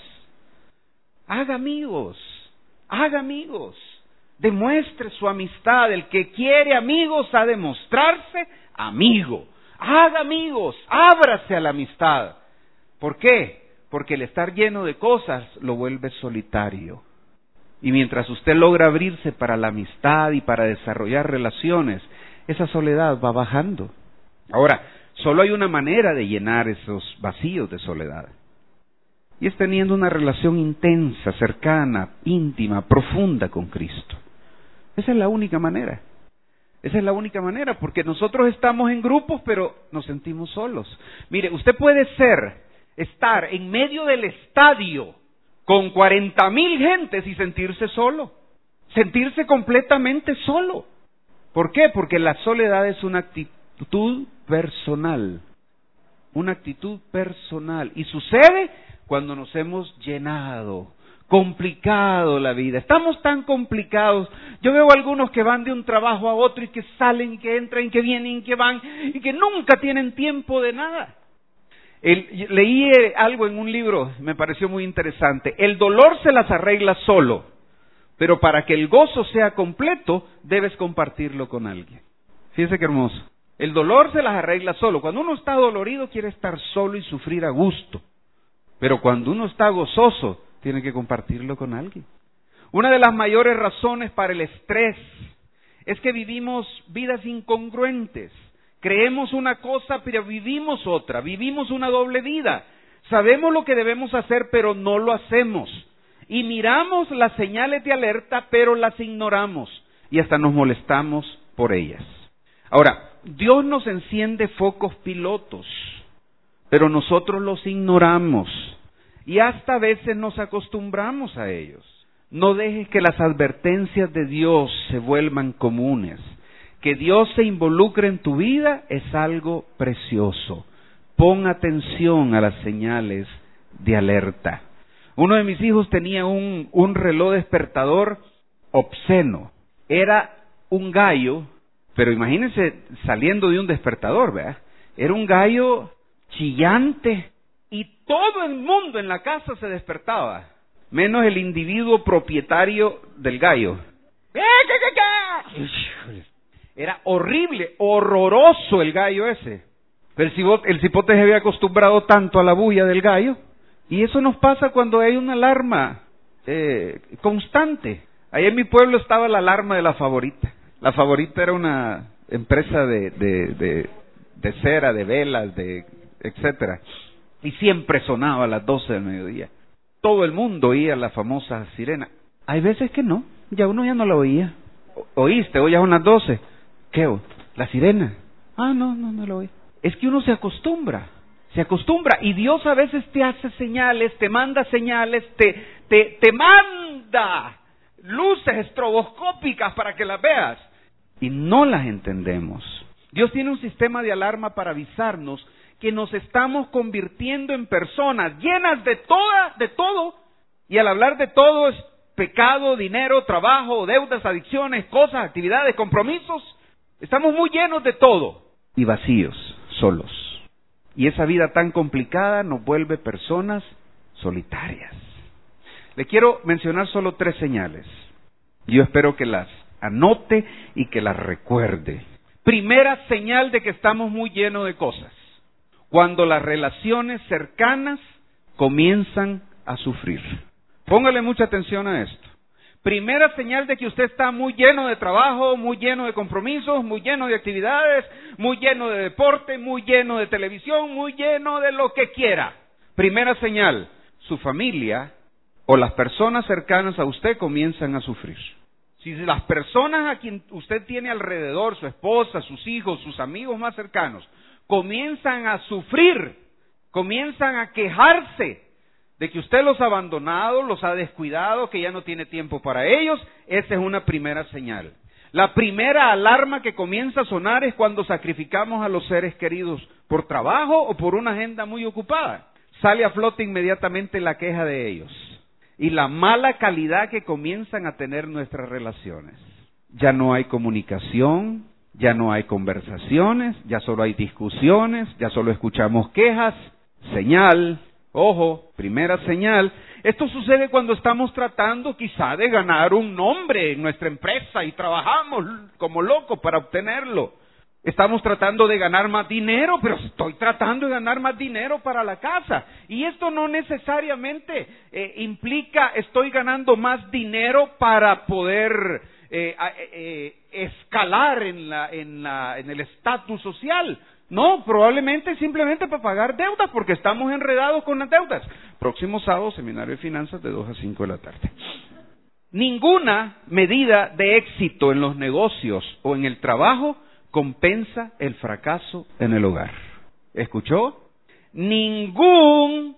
Haga amigos, haga amigos, demuestre su amistad. El que quiere amigos ha de mostrarse amigo. Haga amigos, ábrase a la amistad. ¿Por qué? Porque el estar lleno de cosas lo vuelve solitario. Y mientras usted logra abrirse para la amistad y para desarrollar relaciones, esa soledad va bajando. Ahora, solo hay una manera de llenar esos vacíos de soledad. Y es teniendo una relación intensa, cercana, íntima, profunda con Cristo. Esa es la única manera. Esa es la única manera, porque nosotros estamos en grupos, pero nos sentimos solos. Mire, usted puede ser, estar en medio del estadio con cuarenta mil gentes y sentirse solo. Sentirse completamente solo. ¿Por qué? Porque la soledad es una actitud personal, una actitud personal, y sucede cuando nos hemos llenado, complicado la vida. Estamos tan complicados. Yo veo algunos que van de un trabajo a otro y que salen y que entran y que vienen y que van y que nunca tienen tiempo de nada. El, leí algo en un libro, me pareció muy interesante. El dolor se las arregla solo, pero para que el gozo sea completo, debes compartirlo con alguien. Fíjese qué hermoso. El dolor se las arregla solo. Cuando uno está dolorido, quiere estar solo y sufrir a gusto. Pero cuando uno está gozoso, tiene que compartirlo con alguien. Una de las mayores razones para el estrés es que vivimos vidas incongruentes. Creemos una cosa, pero vivimos otra. Vivimos una doble vida. Sabemos lo que debemos hacer, pero no lo hacemos. Y miramos las señales de alerta, pero las ignoramos. Y hasta nos molestamos por ellas. Ahora, Dios nos enciende focos pilotos, pero nosotros los ignoramos y hasta a veces nos acostumbramos a ellos. No dejes que las advertencias de Dios se vuelvan comunes. Que Dios se involucre en tu vida es algo precioso, Pon atención a las señales de alerta. Uno de mis hijos tenía un, un reloj despertador obsceno. Era un gallo, pero imagínense saliendo de un despertador, ¿verdad? Era un gallo chillante y todo el mundo en la casa se despertaba, menos el individuo propietario del gallo. Era horrible, horroroso el gallo ese. Pero el cipote, el cipote se había acostumbrado tanto a la bulla del gallo. Y eso nos pasa cuando hay una alarma eh, constante. Ahí en mi pueblo estaba la alarma de La Favorita. La Favorita era una empresa de, de, de, de cera, de velas, de etcétera. Y siempre sonaba a las doce del mediodía. Todo el mundo oía la famosa sirena. Hay veces que no, ya uno ya no la oía. O, ¿Oíste? Hoy ya son las doce. ¿Qué? La sirena. Ah, no, no, no la oí. Es que uno se acostumbra, se acostumbra. Y Dios a veces te hace señales, te manda señales, te, te, te manda luces estroboscópicas para que las veas. Y no las entendemos. Dios tiene un sistema de alarma para avisarnos que nos estamos convirtiendo en personas llenas de toda, de todo. Y al hablar de todo es pecado, dinero, trabajo, deudas, adicciones, cosas, actividades, compromisos. Estamos muy llenos de todo y vacíos, solos. Y esa vida tan complicada nos vuelve personas solitarias. Le quiero mencionar solo tres señales. Yo espero que las anote y que las recuerde. Primera señal de que estamos muy llenos de cosas. Cuando las relaciones cercanas comienzan a sufrir. Póngale mucha atención a esto. Primera señal de que usted está muy lleno de trabajo, muy lleno de compromisos, muy lleno de actividades, muy lleno de deporte, muy lleno de televisión, muy lleno de lo que quiera. Primera señal, su familia o las personas cercanas a usted comienzan a sufrir. Si las personas a quien usted tiene alrededor, su esposa, sus hijos, sus amigos más cercanos, comienzan a sufrir, comienzan a quejarse de que usted los ha abandonado, los ha descuidado, que ya no tiene tiempo para ellos, esa es una primera señal. La primera alarma que comienza a sonar es cuando sacrificamos a los seres queridos por trabajo o por una agenda muy ocupada. Sale a flote inmediatamente la queja de ellos y la mala calidad que comienzan a tener nuestras relaciones. Ya no hay comunicación, ya no hay conversaciones, ya solo hay discusiones, ya solo escuchamos quejas. Señal. Ojo, primera señal, esto sucede cuando estamos tratando quizá de ganar un nombre en nuestra empresa y trabajamos como locos para obtenerlo. Estamos tratando de ganar más dinero, pero estoy tratando de ganar más dinero para la casa. Y esto no necesariamente eh, implica estoy ganando más dinero para poder eh, eh, escalar en, la, en, la, en el estatus social. No, probablemente simplemente para pagar deudas, porque estamos enredados con las deudas. Próximo sábado, seminario de finanzas de dos a cinco de la tarde. Ninguna medida de éxito en los negocios o en el trabajo compensa el fracaso en el hogar. ¿Escuchó? Ninguna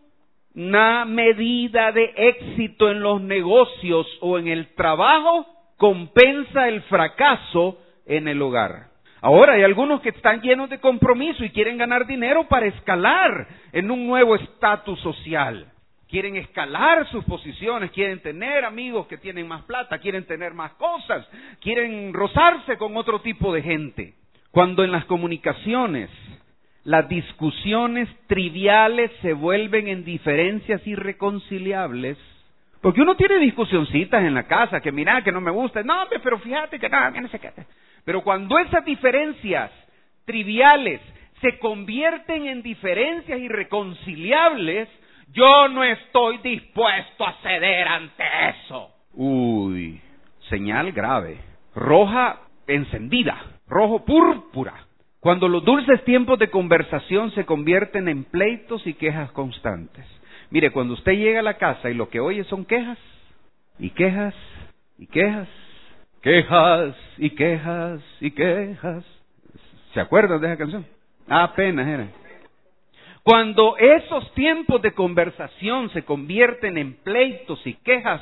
medida de éxito en los negocios o en el trabajo compensa el fracaso en el hogar. Ahora, hay algunos que están llenos de compromiso y quieren ganar dinero para escalar en un nuevo estatus social. Quieren escalar sus posiciones, quieren tener amigos que tienen más plata, quieren tener más cosas, quieren rozarse con otro tipo de gente. Cuando en las comunicaciones las discusiones triviales se vuelven en diferencias irreconciliables, porque uno tiene discusioncitas en la casa, que mira, que no me gusta, no, pero fíjate que no, que no sé qué. Pero cuando esas diferencias triviales se convierten en diferencias irreconciliables, yo no estoy dispuesto a ceder ante eso. Uy, señal grave. Roja encendida, rojo púrpura. Cuando los dulces tiempos de conversación se convierten en pleitos y quejas constantes. Mire, cuando usted llega a la casa y lo que oye son quejas, y quejas, y quejas, quejas, y quejas, y quejas. ¿Se acuerdan de esa canción? Ah, apenas era. Cuando esos tiempos de conversación se convierten en pleitos y quejas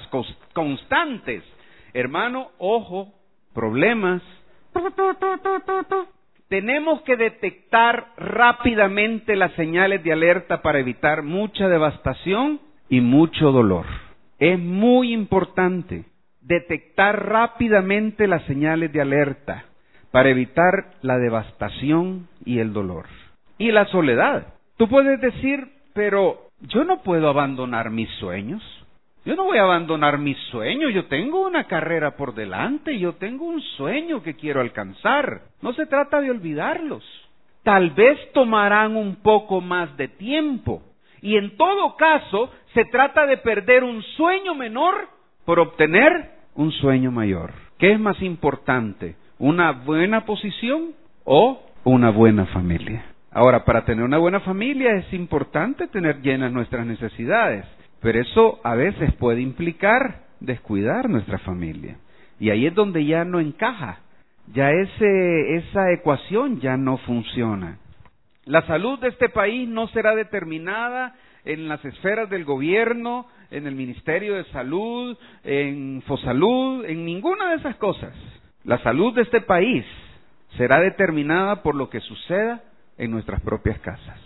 constantes, hermano, ojo, problemas Tenemos que detectar rápidamente las señales de alerta para evitar mucha devastación y mucho dolor. Es muy importante detectar rápidamente las señales de alerta para evitar la devastación y el dolor. Y la soledad. Tú puedes decir, pero yo no puedo abandonar mis sueños. Yo no voy a abandonar mis sueños. Yo tengo una carrera por delante. Yo tengo un sueño que quiero alcanzar. No se trata de olvidarlos. Tal vez tomarán un poco más de tiempo. Y en todo caso, se trata de perder un sueño menor por obtener un sueño mayor. ¿Qué es más importante? ¿Una buena posición o una buena familia? Ahora, para tener una buena familia es importante tener llenas nuestras necesidades, pero eso a veces puede implicar descuidar nuestra familia. Y ahí es donde ya no encaja, ya ese, esa ecuación ya no funciona. La salud de este país no será determinada en las esferas del gobierno, en el Ministerio de Salud, en Fosalud, en ninguna de esas cosas. La salud de este país será determinada por lo que suceda en nuestras propias casas.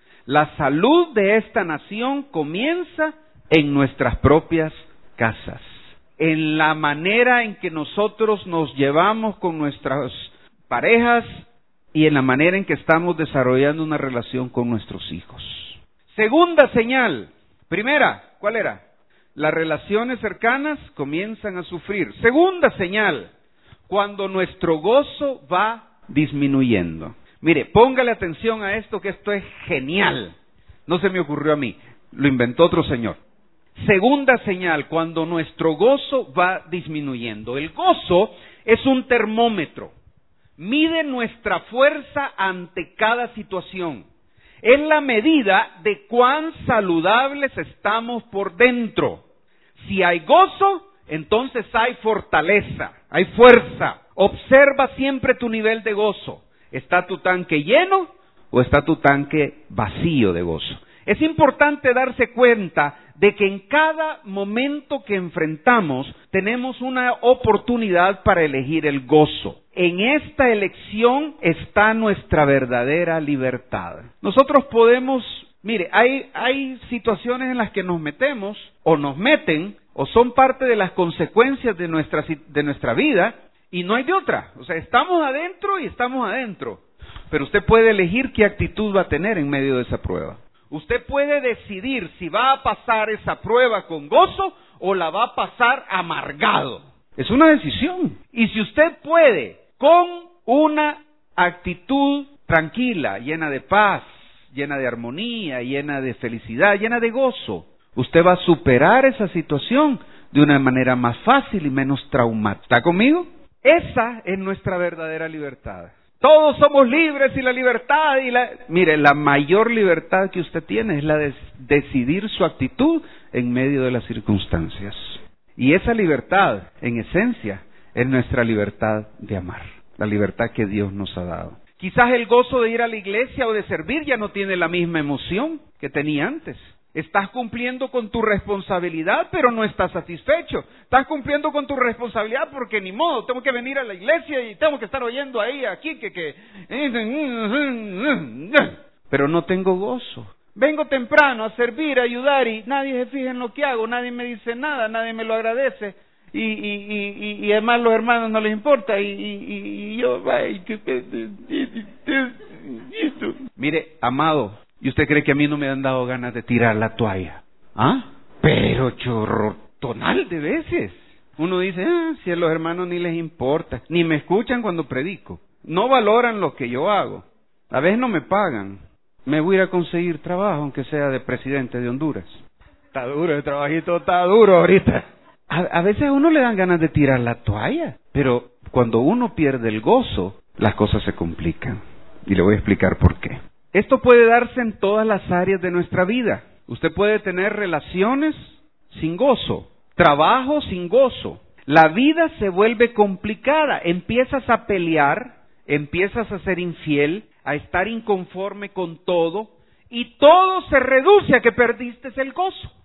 La salud de esta nación comienza en nuestras propias casas, en la manera en que nosotros nos llevamos con nuestras parejas y en la manera en que estamos desarrollando una relación con nuestros hijos. Segunda señal. Primera, ¿cuál era? Las relaciones cercanas comienzan a sufrir. Segunda señal, cuando nuestro gozo va disminuyendo. Mire, póngale atención a esto, que esto es genial. No se me ocurrió a mí, lo inventó otro señor. Segunda señal, cuando nuestro gozo va disminuyendo. El gozo es un termómetro. Mide nuestra fuerza ante cada situación. Es la medida de cuán saludables estamos por dentro. Si hay gozo, entonces hay fortaleza, hay fuerza. Observa siempre tu nivel de gozo. ¿Está tu tanque lleno o está tu tanque vacío de gozo? Es importante darse cuenta de que en cada momento que enfrentamos tenemos una oportunidad para elegir el gozo. En esta elección está nuestra verdadera libertad. Nosotros podemos, mire, hay, hay situaciones en las que nos metemos o nos meten o son parte de las consecuencias de nuestra, de nuestra vida. Y no hay de otra, o sea, estamos adentro y estamos adentro. Pero usted puede elegir qué actitud va a tener en medio de esa prueba. Usted puede decidir si va a pasar esa prueba con gozo o la va a pasar amargado. Es una decisión. Y si usted puede, con una actitud tranquila, llena de paz, llena de armonía, llena de felicidad, llena de gozo, usted va a superar esa situación de una manera más fácil y menos traumática. ¿Está conmigo? Esa es nuestra verdadera libertad. Todos somos libres y la libertad y la... Mire, la mayor libertad que usted tiene es la de decidir su actitud en medio de las circunstancias. Y esa libertad, en esencia, es nuestra libertad de amar, la libertad que Dios nos ha dado. Quizás el gozo de ir a la iglesia o de servir ya no tiene la misma emoción que tenía antes. Estás cumpliendo con tu responsabilidad, pero no estás satisfecho. Estás cumpliendo con tu responsabilidad porque ni modo, tengo que venir a la iglesia y tengo que estar oyendo ahí, aquí, que, que... Pero no tengo gozo. Vengo temprano a servir, a ayudar y nadie se fija en lo que hago, nadie me dice nada, nadie me lo agradece. Y, y, y, y además los hermanos no les importa y, y, y yo... Ay, mire, amado, ¿y usted cree que a mí no me han dado ganas de tirar la toalla? ¿Ah? Pero chorrotonal de veces. Uno dice, ah, si a los hermanos ni les importa, ni me escuchan cuando predico. No valoran lo que yo hago. A veces no me pagan. Me voy a ir a conseguir trabajo, aunque sea de presidente de Honduras. Está duro el trabajito, está duro ahorita. A, a veces a uno le dan ganas de tirar la toalla, pero cuando uno pierde el gozo, las cosas se complican. Y le voy a explicar por qué. Esto puede darse en todas las áreas de nuestra vida. Usted puede tener relaciones sin gozo, trabajo sin gozo. La vida se vuelve complicada. Empiezas a pelear, empiezas a ser infiel, a estar inconforme con todo, y todo se reduce a que perdiste el gozo.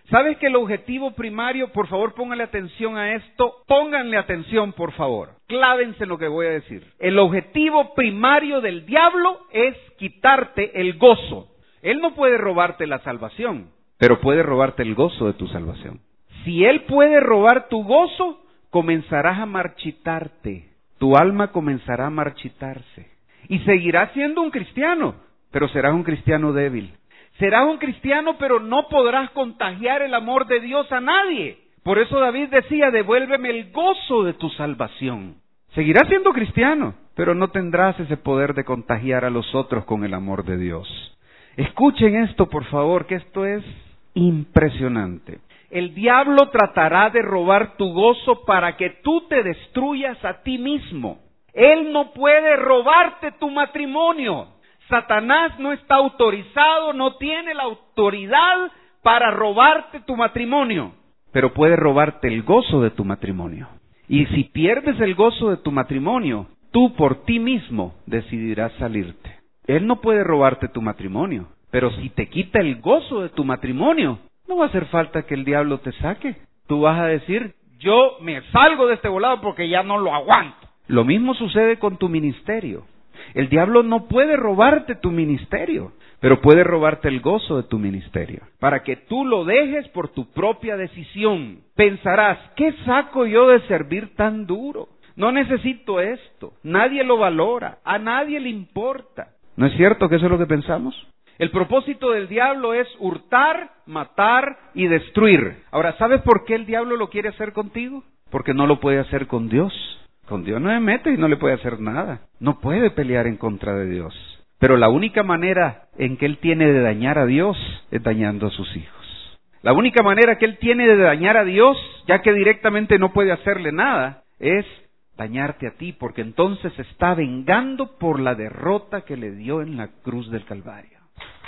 ¿Sabes que el objetivo primario, por favor pónganle atención a esto, pónganle atención por favor, clávense en lo que voy a decir. El objetivo primario del diablo es quitarte el gozo. Él no puede robarte la salvación, pero puede robarte el gozo de tu salvación. Si él puede robar tu gozo, comenzarás a marchitarte, tu alma comenzará a marchitarse y seguirás siendo un cristiano, pero serás un cristiano débil. Serás un cristiano, pero no podrás contagiar el amor de Dios a nadie. Por eso David decía, devuélveme el gozo de tu salvación. Seguirás siendo cristiano, pero no tendrás ese poder de contagiar a los otros con el amor de Dios. Escuchen esto, por favor, que esto es impresionante. El diablo tratará de robar tu gozo para que tú te destruyas a ti mismo. Él no puede robarte tu matrimonio. Satanás no está autorizado, no tiene la autoridad para robarte tu matrimonio, pero puede robarte el gozo de tu matrimonio. Y si pierdes el gozo de tu matrimonio, tú por ti mismo decidirás salirte. Él no puede robarte tu matrimonio, pero si te quita el gozo de tu matrimonio, no va a hacer falta que el diablo te saque. Tú vas a decir, yo me salgo de este volado porque ya no lo aguanto. Lo mismo sucede con tu ministerio. El diablo no puede robarte tu ministerio, pero puede robarte el gozo de tu ministerio, para que tú lo dejes por tu propia decisión. Pensarás, ¿qué saco yo de servir tan duro? No necesito esto, nadie lo valora, a nadie le importa. ¿No es cierto que eso es lo que pensamos? El propósito del diablo es hurtar, matar y destruir. Ahora, ¿sabes por qué el diablo lo quiere hacer contigo? Porque no lo puede hacer con Dios. Con Dios no se mete y no le puede hacer nada. No puede pelear en contra de Dios. Pero la única manera en que él tiene de dañar a Dios es dañando a sus hijos. La única manera que él tiene de dañar a Dios, ya que directamente no puede hacerle nada, es dañarte a ti, porque entonces se está vengando por la derrota que le dio en la cruz del Calvario.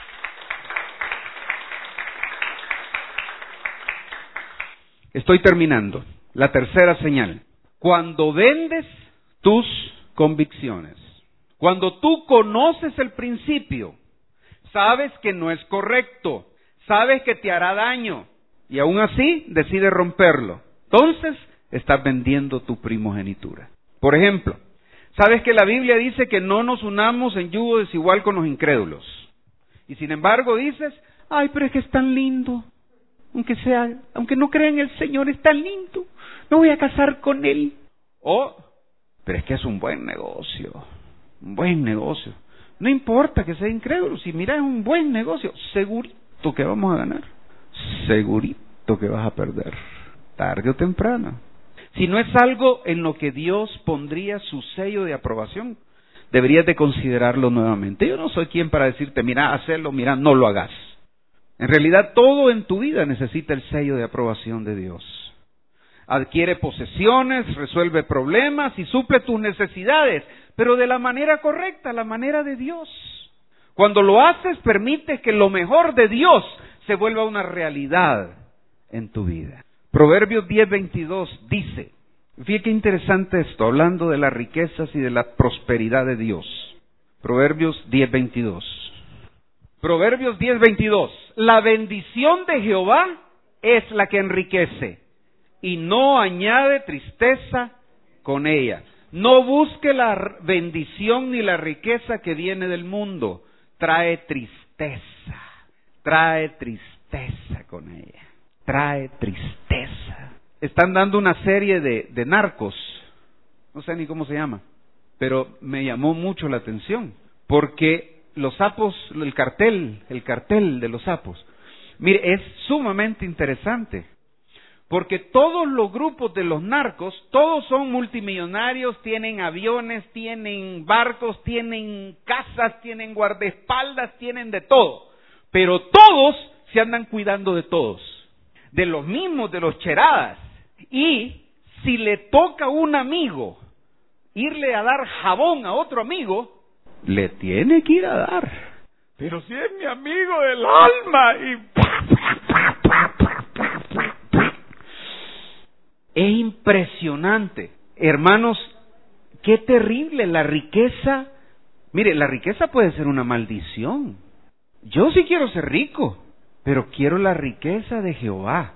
Estoy terminando. La tercera señal. Cuando vendes tus convicciones, cuando tú conoces el principio, sabes que no es correcto, sabes que te hará daño y aún así decides romperlo, entonces estás vendiendo tu primogenitura. Por ejemplo, sabes que la Biblia dice que no nos unamos en yugo desigual con los incrédulos y sin embargo dices, ay, pero es que es tan lindo, aunque sea, aunque no crea en el Señor, es tan lindo. Me voy a casar con él. O, pero es que es un buen negocio, un buen negocio. No importa que sea incrédulo, si mira es un buen negocio, segurito que vamos a ganar, segurito que vas a perder, tarde o temprano. Si no es algo en lo que Dios pondría su sello de aprobación, deberías de considerarlo nuevamente. Yo no soy quien para decirte, mira, hazlo, mira, no lo hagas. En realidad todo en tu vida necesita el sello de aprobación de Dios. Adquiere posesiones, resuelve problemas y suple tus necesidades, pero de la manera correcta, la manera de Dios. Cuando lo haces, permites que lo mejor de Dios se vuelva una realidad en tu vida. Proverbios diez veintidós dice, fíjate qué interesante esto, hablando de las riquezas y de la prosperidad de Dios. Proverbios diez veintidós. Proverbios diez veintidós. La bendición de Jehová es la que enriquece y no añade tristeza con ella. No busque la bendición ni la riqueza que viene del mundo. Trae tristeza, trae tristeza con ella, trae tristeza. Están dando una serie de, de narcos, no sé ni cómo se llama, pero me llamó mucho la atención, porque los sapos, el cartel, el cartel de los sapos, mire, es sumamente interesante. Porque todos los grupos de los narcos, todos son multimillonarios, tienen aviones, tienen barcos, tienen casas, tienen guardaespaldas, tienen de todo. Pero todos se andan cuidando de todos, de los mismos, de los cheradas. Y si le toca a un amigo irle a dar jabón a otro amigo, le tiene que ir a dar. Pero si es mi amigo del alma y... Es impresionante. Hermanos, qué terrible la riqueza. Mire, la riqueza puede ser una maldición. Yo sí quiero ser rico, pero quiero la riqueza de Jehová,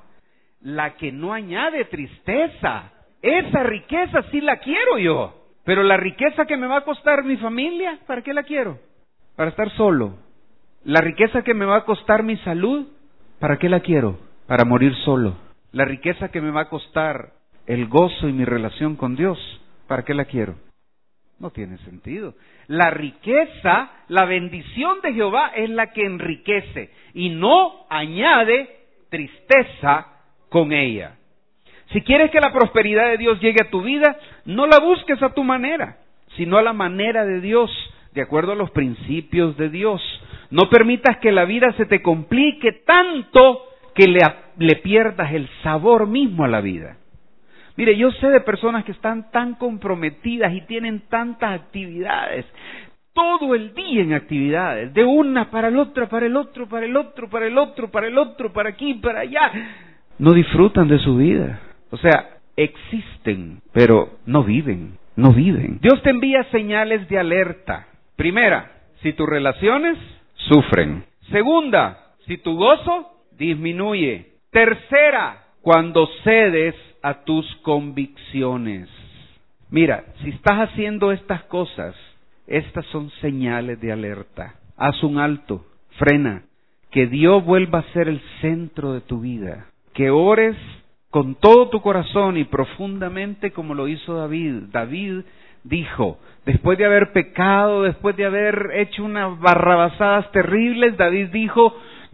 la que no añade tristeza. Esa riqueza sí la quiero yo. Pero la riqueza que me va a costar mi familia, ¿para qué la quiero? Para estar solo. La riqueza que me va a costar mi salud, ¿para qué la quiero? Para morir solo. La riqueza que me va a costar el gozo y mi relación con Dios, ¿para qué la quiero? No tiene sentido. La riqueza, la bendición de Jehová es la que enriquece y no añade tristeza con ella. Si quieres que la prosperidad de Dios llegue a tu vida, no la busques a tu manera, sino a la manera de Dios, de acuerdo a los principios de Dios. No permitas que la vida se te complique tanto que le, le pierdas el sabor mismo a la vida. Mire, yo sé de personas que están tan comprometidas y tienen tantas actividades, todo el día en actividades, de una para el otro, para el otro, para el otro, para el otro, para el otro, para aquí, para allá. No disfrutan de su vida. O sea, existen, pero no viven, no viven. Dios te envía señales de alerta. Primera, si tus relaciones sufren. Segunda, si tu gozo disminuye. Tercera, cuando cedes a tus convicciones. Mira, si estás haciendo estas cosas, estas son señales de alerta. Haz un alto, frena, que Dios vuelva a ser el centro de tu vida. Que ores con todo tu corazón y profundamente como lo hizo David. David dijo, después de haber pecado, después de haber hecho unas barrabasadas terribles, David dijo,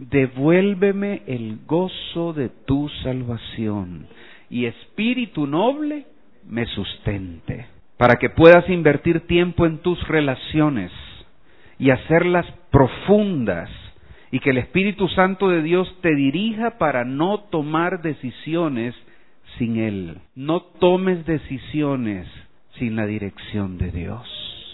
devuélveme el gozo de tu salvación y espíritu noble me sustente, para que puedas invertir tiempo en tus relaciones y hacerlas profundas, y que el Espíritu Santo de Dios te dirija para no tomar decisiones sin Él. No tomes decisiones sin la dirección de Dios.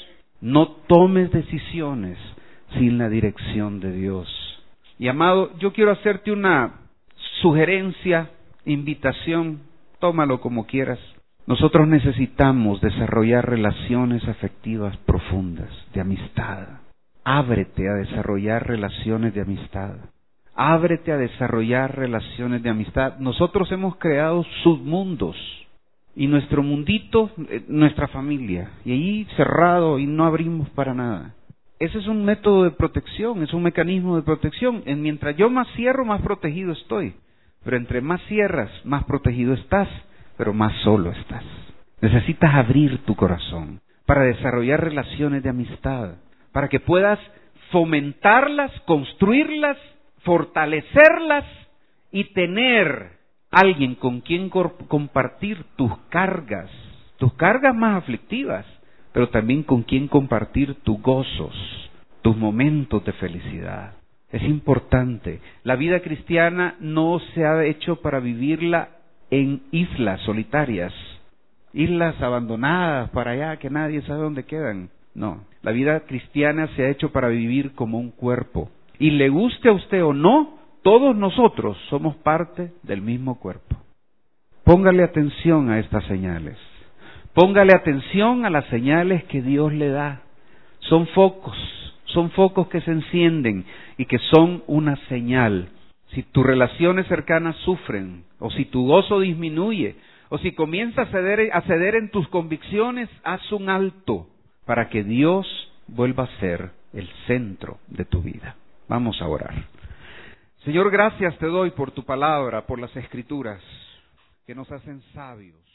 No tomes decisiones sin la dirección de Dios. Y amado, yo quiero hacerte una sugerencia, invitación, tómalo como quieras. Nosotros necesitamos desarrollar relaciones afectivas profundas, de amistad. Ábrete a desarrollar relaciones de amistad. Ábrete a desarrollar relaciones de amistad. Nosotros hemos creado submundos. Y nuestro mundito, nuestra familia. Y ahí cerrado y no abrimos para nada. Ese es un método de protección, es un mecanismo de protección. Mientras yo más cierro, más protegido estoy. Pero entre más cierras, más protegido estás, pero más solo estás. Necesitas abrir tu corazón para desarrollar relaciones de amistad, para que puedas fomentarlas, construirlas, fortalecerlas y tener alguien con quien compartir tus cargas, tus cargas más aflictivas, pero también con quien compartir tus gozos, tus momentos de felicidad. Es importante. La vida cristiana no se ha hecho para vivirla en islas solitarias, islas abandonadas para allá que nadie sabe dónde quedan. No, la vida cristiana se ha hecho para vivir como un cuerpo. Y le guste a usted o no, todos nosotros somos parte del mismo cuerpo. Póngale atención a estas señales. Póngale atención a las señales que Dios le da. Son focos, son focos que se encienden y que son una señal. Si tus relaciones cercanas sufren, o si tu gozo disminuye, o si comienzas a ceder, a ceder en tus convicciones, haz un alto para que Dios vuelva a ser el centro de tu vida. Vamos a orar. Señor, gracias te doy por tu palabra, por las Escrituras, que nos hacen sabios.